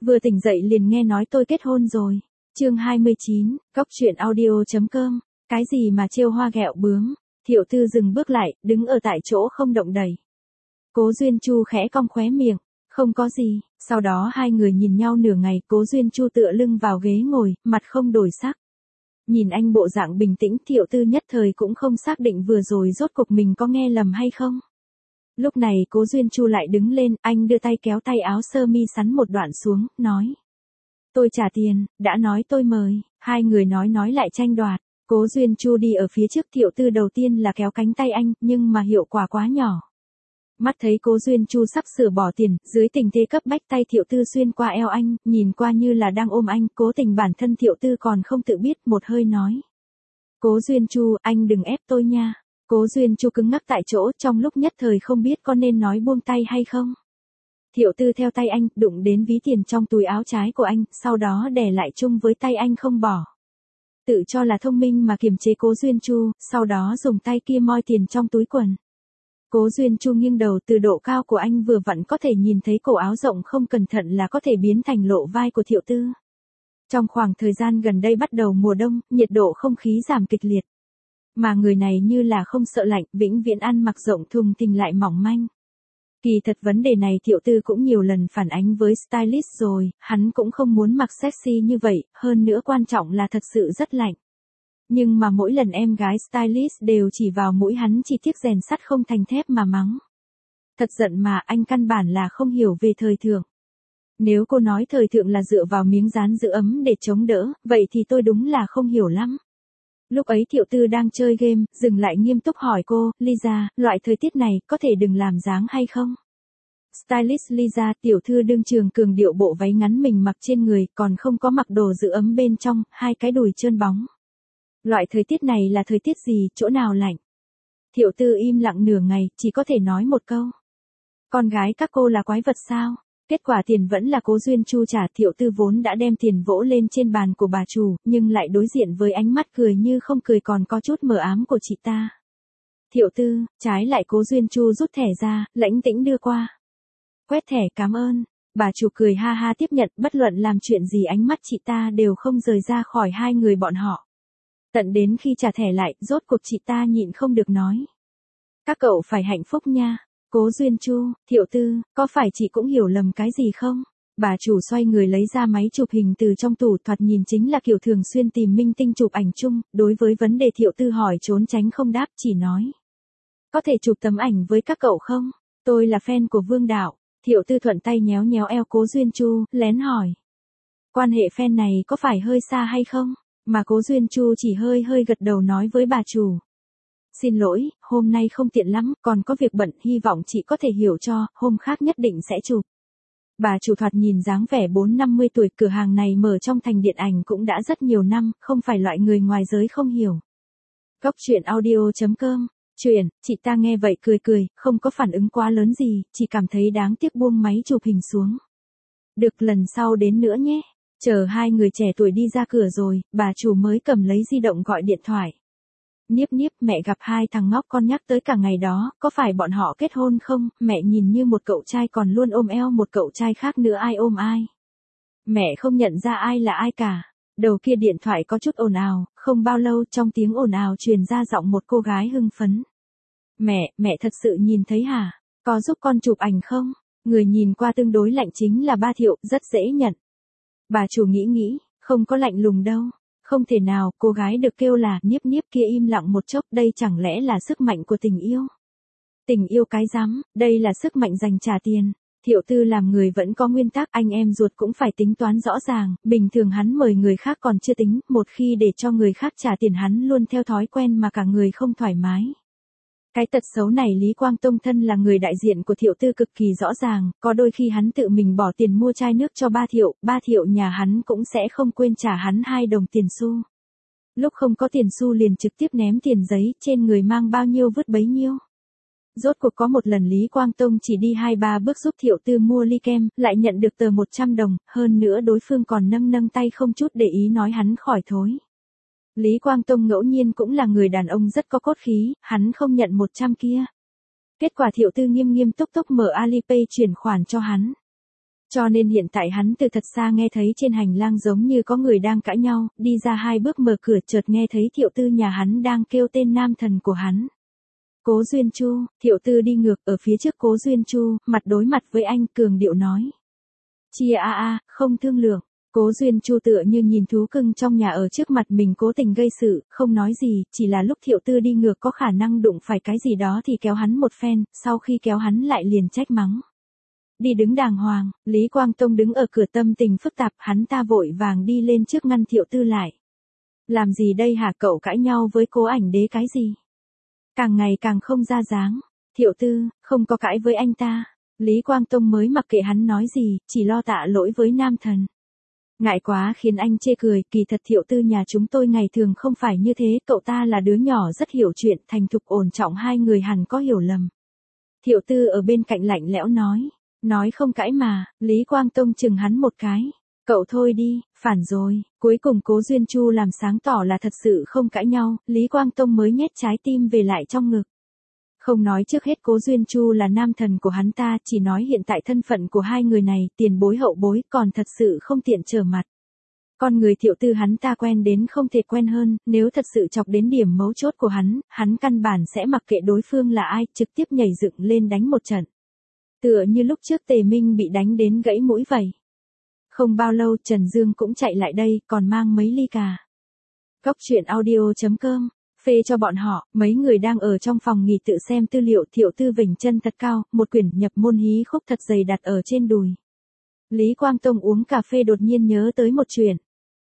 Vừa tỉnh dậy liền nghe nói tôi kết hôn rồi. Chương 29, coctruyện audio.com. Cái gì mà trêu hoa ghẹo bướm? Thiệu Tư dừng bước lại, đứng ở tại chỗ không động đậy. Cố Duyên Chu khẽ cong khóe miệng, không có gì. Sau đó hai người nhìn nhau nửa ngày, Cố Duyên Chu tựa lưng vào ghế ngồi, mặt không đổi sắc. Nhìn anh bộ dạng bình tĩnh, Thiệu Tư nhất thời cũng không xác định vừa rồi rốt cuộc mình có nghe lầm hay không. Lúc này Cố Duyên Chu lại đứng lên, anh đưa tay kéo tay áo sơ mi sắn một đoạn xuống, nói. Tôi trả tiền, đã nói tôi mời. Hai người nói lại tranh đoạt. Cố Duyên Chu đi ở phía trước, Thiệu Tư đầu tiên là kéo cánh tay anh, nhưng mà hiệu quả quá nhỏ. Mắt thấy Cố Duyên Chu sắp sửa bỏ tiền, dưới tình thế cấp bách tay Thiệu Tư xuyên qua eo anh, nhìn qua như là đang ôm anh, cố tình bản thân Thiệu Tư còn không tự biết, một hơi nói. Cố Duyên Chu, anh đừng ép tôi nha. Cố Duyên Chu cứng ngắc tại chỗ, trong lúc nhất thời không biết có nên nói buông tay hay không. Thiệu Tư theo tay anh, đụng đến ví tiền trong túi áo trái của anh, sau đó đè lại chung với tay anh không bỏ. Tự cho là thông minh mà kiềm chế Cố Duyên Chu, sau đó dùng tay kia moi tiền trong túi quần. Cố Duyên Chu nghiêng đầu, từ độ cao của anh vừa vặn có thể nhìn thấy cổ áo rộng không cẩn thận là có thể biến thành lộ vai của Thiệu Tư. Trong khoảng thời gian gần đây bắt đầu mùa đông, nhiệt độ không khí giảm kịch liệt. Mà người này như là không sợ lạnh, vĩnh viễn ăn mặc rộng thùng thình lại mỏng manh. Kỳ thật vấn đề này Thiệu Tư cũng nhiều lần phản ánh với stylist rồi, hắn cũng không muốn mặc sexy như vậy, hơn nữa quan trọng là thật sự rất lạnh. Nhưng mà mỗi lần em gái stylist đều chỉ vào mũi hắn, chỉ tiếc rèn sắt không thành thép mà mắng. Thật giận mà, anh căn bản là không hiểu về thời thượng. Nếu cô nói thời thượng là dựa vào miếng dán giữ ấm để chống đỡ, vậy thì tôi đúng là không hiểu lắm. Lúc ấy Thiệu Tư đang chơi game, dừng lại nghiêm túc hỏi cô, Lisa, loại thời tiết này có thể đừng làm dáng hay không? Stylist Lisa, tiểu thư đương trường cường điệu bộ váy ngắn mình mặc trên người, còn không có mặc đồ giữ ấm bên trong, hai cái đùi trơn bóng. Loại thời tiết này là thời tiết gì, chỗ nào lạnh? Thiệu Tư im lặng nửa ngày, chỉ có thể nói một câu. Con gái các cô là quái vật sao? Kết quả tiền vẫn là Cố Duyên Chu trả. Thiệu Tư vốn đã đem tiền vỗ lên trên bàn của bà chủ, nhưng lại đối diện với ánh mắt cười như không cười còn có chút mờ ám của chị ta. Thiệu Tư, trái lại Cố Duyên Chu rút thẻ ra, lãnh tĩnh đưa qua. Quét thẻ, cảm ơn. Bà chủ cười ha ha tiếp nhận, bất luận làm chuyện gì ánh mắt chị ta đều không rời ra khỏi hai người bọn họ. Tận đến khi trả thẻ lại, rốt cuộc chị ta nhịn không được nói. Các cậu phải hạnh phúc nha. Cố Duyên Chu, Thiệu Tư, có phải chị cũng hiểu lầm cái gì không? Bà chủ xoay người lấy ra máy chụp hình từ trong tủ, thoạt nhìn chính là kiểu thường xuyên tìm minh tinh chụp ảnh chung. Đối với vấn đề Thiệu Tư hỏi trốn tránh không đáp, chỉ nói. Có thể chụp tấm ảnh với các cậu không? Tôi là fan của Vương Đạo. Thiệu Tư thuận tay nhéo nhéo eo Cố Duyên Chu, lén hỏi. Quan hệ fan này có phải hơi xa hay không? Mà Cố Duyên Chu chỉ hơi gật đầu nói với bà chủ. Xin lỗi, hôm nay không tiện lắm, còn có việc bận, hy vọng chị có thể hiểu cho, hôm khác nhất định sẽ chụp. Bà chủ thoạt nhìn dáng vẻ 40-50 tuổi, cửa hàng này mở trong thành điện ảnh cũng đã rất nhiều năm, không phải loại người ngoài giới không hiểu. coctruyện audio.com. Chuyện, chị ta nghe vậy cười, không có phản ứng quá lớn gì, chỉ cảm thấy đáng tiếc buông máy chụp hình xuống. Được, lần sau đến nữa nhé. Chờ hai người trẻ tuổi đi ra cửa rồi, bà chủ mới cầm lấy di động gọi điện thoại. Niếp, mẹ gặp hai thằng ngốc con nhắc tới cả ngày đó, có phải bọn họ kết hôn không? Mẹ nhìn như một cậu trai còn luôn ôm eo một cậu trai khác nữa, ai ôm ai? Mẹ không nhận ra ai là ai cả. Đầu kia điện thoại có chút ồn ào, không bao lâu trong tiếng ồn ào truyền ra giọng một cô gái hưng phấn. Mẹ thật sự nhìn thấy hả? Có giúp con chụp ảnh không? Người nhìn qua tương đối lạnh chính là ba Thiệu, rất dễ nhận. Bà chủ nghĩ, không có lạnh lùng đâu. Không thể nào, cô gái được kêu là Niếp kia im lặng một chốc, đây chẳng lẽ là sức mạnh của tình yêu? Tình yêu cái rắm, đây là sức mạnh dành trả tiền. Thiệu Tư làm người vẫn có nguyên tắc, anh em ruột cũng phải tính toán rõ ràng, bình thường hắn mời người khác còn chưa tính, một khi để cho người khác trả tiền hắn luôn theo thói quen mà cả người không thoải mái. Cái tật xấu này Lý Quang Tông thân là người đại diện của Thiệu Tư cực kỳ rõ ràng, có đôi khi hắn tự mình bỏ tiền mua chai nước cho ba Thiệu nhà hắn cũng sẽ không quên trả hắn 2 đồng tiền xu. Lúc không có tiền xu liền trực tiếp ném tiền giấy, trên người mang bao nhiêu vứt bấy nhiêu. Rốt cuộc có một lần Lý Quang Tông chỉ đi 2-3 bước giúp Thiệu Tư mua ly kem, lại nhận được tờ 100 đồng, hơn nữa đối phương còn nâng tay không chút để ý nói hắn khỏi thối. Lý Quang Tông ngẫu nhiên cũng là người đàn ông rất có cốt khí, hắn không nhận 100 kia. Kết quả Thiệu Tư nghiêm túc mở Alipay chuyển khoản cho hắn. Cho nên hiện tại hắn từ thật xa nghe thấy trên hành lang giống như có người đang cãi nhau, đi ra 2 bước mở cửa chợt nghe thấy Thiệu Tư nhà hắn đang kêu tên nam thần của hắn. Cố Duyên Chu. Thiệu Tư đi ngược ở phía trước Cố Duyên Chu, mặt đối mặt với anh, cường điệu nói. Chia không thương lượng. Cố Duyên Chu tựa như nhìn thú cưng trong nhà ở trước mặt mình cố tình gây sự, không nói gì, chỉ là lúc Thiệu Tư đi ngược có khả năng đụng phải cái gì đó thì kéo hắn một phen, sau khi kéo hắn lại liền trách mắng. Đi đứng đàng hoàng, Lý Quang Tông đứng ở cửa tâm tình phức tạp, hắn ta vội vàng đi lên trước ngăn Thiệu Tư lại. Làm gì đây hả, cậu cãi nhau với Cố Ảnh Đế cái gì? Càng ngày càng không ra dáng. Thiệu Tư, không có cãi với anh ta. Lý Quang Tông mới mặc kệ hắn nói gì, chỉ lo tạ lỗi với nam thần. Ngại quá khiến anh chê cười, kỳ thật Thiệu Tư nhà chúng tôi ngày thường không phải như thế, cậu ta là đứa nhỏ rất hiểu chuyện, thành thục ổn trọng, hai người hẳn có hiểu lầm. Thiệu Tư ở bên cạnh lạnh lẽo nói không cãi mà. Lý Quang Tông chừng hắn một cái. Cậu thôi đi, phản rồi. Cuối cùng Cố Duyên Chu làm sáng tỏ là thật sự không cãi nhau, Lý Quang Tông mới nhét trái tim về lại trong ngực. Không nói trước hết Cố Duyên Chu là nam thần của hắn ta, chỉ nói hiện tại thân phận của hai người này, tiền bối hậu bối, còn thật sự không tiện trở mặt. Con người Thiệu Tư hắn ta quen đến không thể quen hơn, nếu thật sự chọc đến điểm mấu chốt của hắn căn bản sẽ mặc kệ đối phương là ai, trực tiếp nhảy dựng lên đánh một trận. Tựa như lúc trước Tề Minh bị đánh đến gãy mũi vậy. Không bao lâu Trần Dương cũng chạy lại đây, còn mang mấy ly cà. Góc truyện audio.com, phê cho bọn họ, mấy người đang ở trong phòng nghỉ tự xem tư liệu. Thiệu Tư vểnh chân thật cao, một quyển nhập môn hí khúc thật dày đặt ở trên đùi. Lý Quang Tông uống cà phê đột nhiên nhớ tới một chuyện.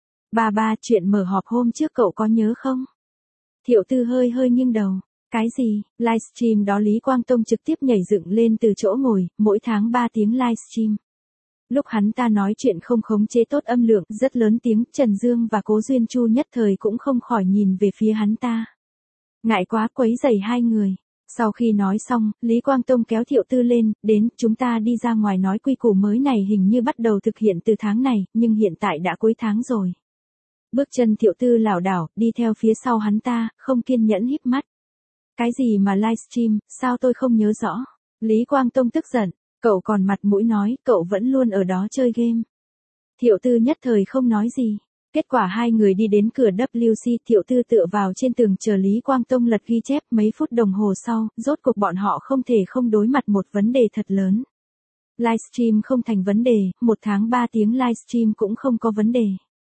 Ba, chuyện mở họp hôm trước cậu có nhớ không? Thiệu Tư hơi nghiêng đầu. Cái gì? Livestream đó. Lý Quang Tông trực tiếp nhảy dựng lên từ chỗ ngồi, mỗi tháng 3 tiếng livestream. Lúc hắn ta nói chuyện không khống chế tốt âm lượng, rất lớn tiếng, Trần Dương và Cố Duyên Chu nhất thời cũng không khỏi nhìn về phía hắn ta. Ngại quá quấy rầy hai người. Sau khi nói xong, Lý Quang Tông kéo Thiệu Tư lên, đến, chúng ta đi ra ngoài nói quy củ mới này hình như bắt đầu thực hiện từ tháng này, nhưng hiện tại đã cuối tháng rồi. Bước chân Thiệu Tư lảo đảo, đi theo phía sau hắn ta, không kiên nhẫn híp mắt. Cái gì mà livestream, sao tôi không nhớ rõ? Lý Quang Tông tức giận, cậu còn mặt mũi nói, cậu vẫn luôn ở đó chơi game. Thiệu Tư nhất thời không nói gì. Kết quả hai người đi đến cửa WC, Thiệu Tư tựa vào trên tường chờ Lý Quang Tông lật ghi chép. Mấy phút đồng hồ sau, rốt cuộc bọn họ không thể không đối mặt một vấn đề thật lớn. Livestream không thành vấn đề, 1 tháng 3 tiếng livestream cũng không có vấn đề.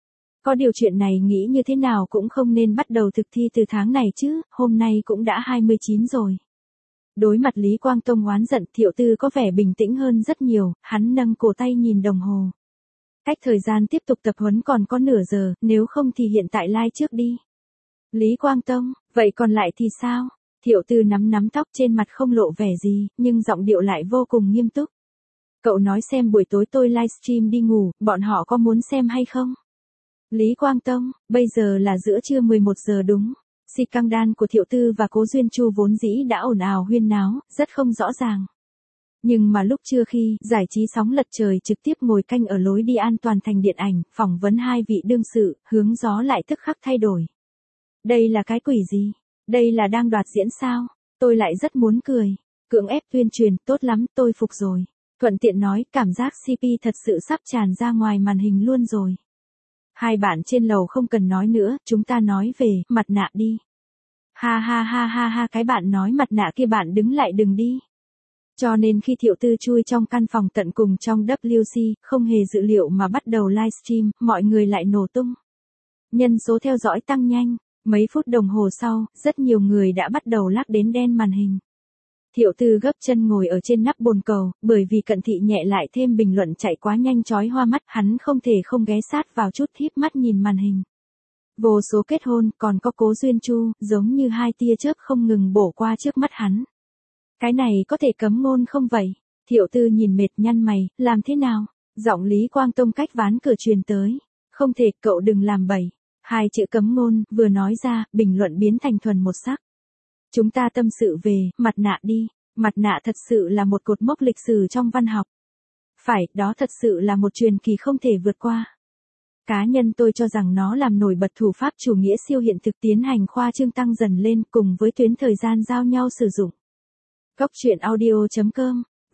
Có điều chuyện này nghĩ như thế nào cũng không nên bắt đầu thực thi từ tháng này chứ, hôm nay cũng đã 29 rồi. Đối mặt Lý Quang Tông oán giận, Thiệu Tư có vẻ bình tĩnh hơn rất nhiều, hắn nâng cổ tay nhìn đồng hồ. Cách thời gian tiếp tục tập huấn còn có nửa giờ, nếu không thì hiện tại live trước đi. Lý Quang Tông, vậy còn lại thì sao? Thiệu Tư nắm tóc, trên mặt không lộ vẻ gì, nhưng giọng điệu lại vô cùng nghiêm túc. Cậu nói xem buổi tối tôi livestream đi ngủ, bọn họ có muốn xem hay không? Lý Quang Tông, bây giờ là giữa trưa 11 giờ đúng. Si căng đan của Thiệu Tư và Cố Duyên Chu vốn dĩ đã ồn ào huyên náo, rất không rõ ràng. Nhưng mà lúc trưa khi giải trí sóng lật trời trực tiếp ngồi canh ở lối đi an toàn thành điện ảnh, phỏng vấn hai vị đương sự, hướng gió lại tức khắc thay đổi. Đây là cái quỷ gì? Đây là đang đoạt diễn sao? Tôi lại rất muốn cười. Cưỡng ép tuyên truyền, tốt lắm, tôi phục rồi. Thuận tiện nói, cảm giác CP thật sự sắp tràn ra ngoài màn hình luôn rồi. Hai bạn trên lầu không cần nói nữa, chúng ta nói về mặt nạ đi. Ha, cái bạn nói mặt nạ kia bạn đứng lại đừng đi. Cho nên khi Thiệu Tư chui trong căn phòng tận cùng trong WC, không hề dự liệu mà bắt đầu livestream, mọi người lại nổ tung. Nhân số theo dõi tăng nhanh, mấy phút đồng hồ sau, rất nhiều người đã bắt đầu lắc đến đen màn hình. Thiệu Tư gấp chân ngồi ở trên nắp bồn cầu, bởi vì cận thị nhẹ lại thêm bình luận chạy quá nhanh chói hoa mắt, hắn không thể không ghé sát vào chút híp mắt nhìn màn hình. Vô số kết hôn, còn có Cố Duyên Chu, giống như hai tia chớp không ngừng bổ qua trước mắt hắn. Cái này có thể cấm ngôn không vậy? Thiệu Tư nhìn mệt nhăn mày, làm thế nào? Giọng Lý Quang Tông cách ván cửa truyền tới. Không thể, cậu đừng làm bậy. Hai chữ cấm ngôn, vừa nói ra, bình luận biến thành thuần một sắc. Chúng ta tâm sự về mặt nạ đi. Mặt nạ thật sự là một cột mốc lịch sử trong văn học. Phải, đó thật sự là một truyền kỳ không thể vượt qua. Cá nhân tôi cho rằng nó làm nổi bật thủ pháp chủ nghĩa siêu hiện thực tiến hành khoa trương tăng dần lên cùng với tuyến thời gian giao nhau sử dụng. Góc truyện audio.com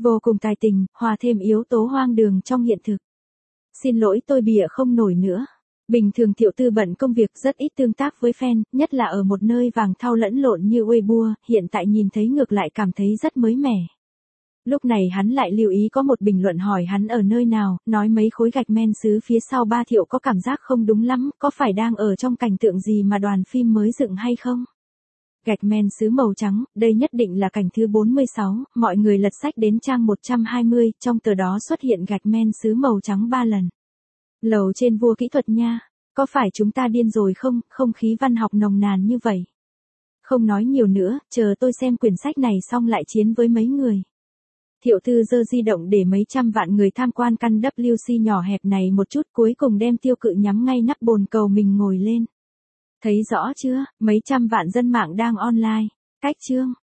Vô cùng tài tình, hòa thêm yếu tố hoang đường trong hiện thực. Xin lỗi tôi bịa không nổi nữa. Bình thường Thiệu Tư bận công việc rất ít tương tác với fan, nhất là ở một nơi vàng thau lẫn lộn như Weibo, hiện tại nhìn thấy ngược lại cảm thấy rất mới mẻ. Lúc này hắn lại lưu ý có một bình luận hỏi hắn ở nơi nào, nói mấy khối gạch men sứ phía sau ba Thiệu có cảm giác không đúng lắm, có phải đang ở trong cảnh tượng gì mà đoàn phim mới dựng hay không? Gạch men sứ màu trắng, đây nhất định là cảnh thứ 46, mọi người lật sách đến trang 120, trong tờ đó xuất hiện gạch men sứ màu trắng 3 lần. Lầu trên vua kỹ thuật nha, có phải chúng ta điên rồi không, không khí văn học nồng nàn như vậy. Không nói nhiều nữa, chờ tôi xem quyển sách này xong lại chiến với mấy người. Thiệu Tư giơ di động để mấy trăm vạn người tham quan căn WC nhỏ hẹp này một chút, cuối cùng đem tiêu cự nhắm ngay nắp bồn cầu mình ngồi lên. Thấy rõ chưa, mấy trăm vạn dân mạng đang online. Cách chương.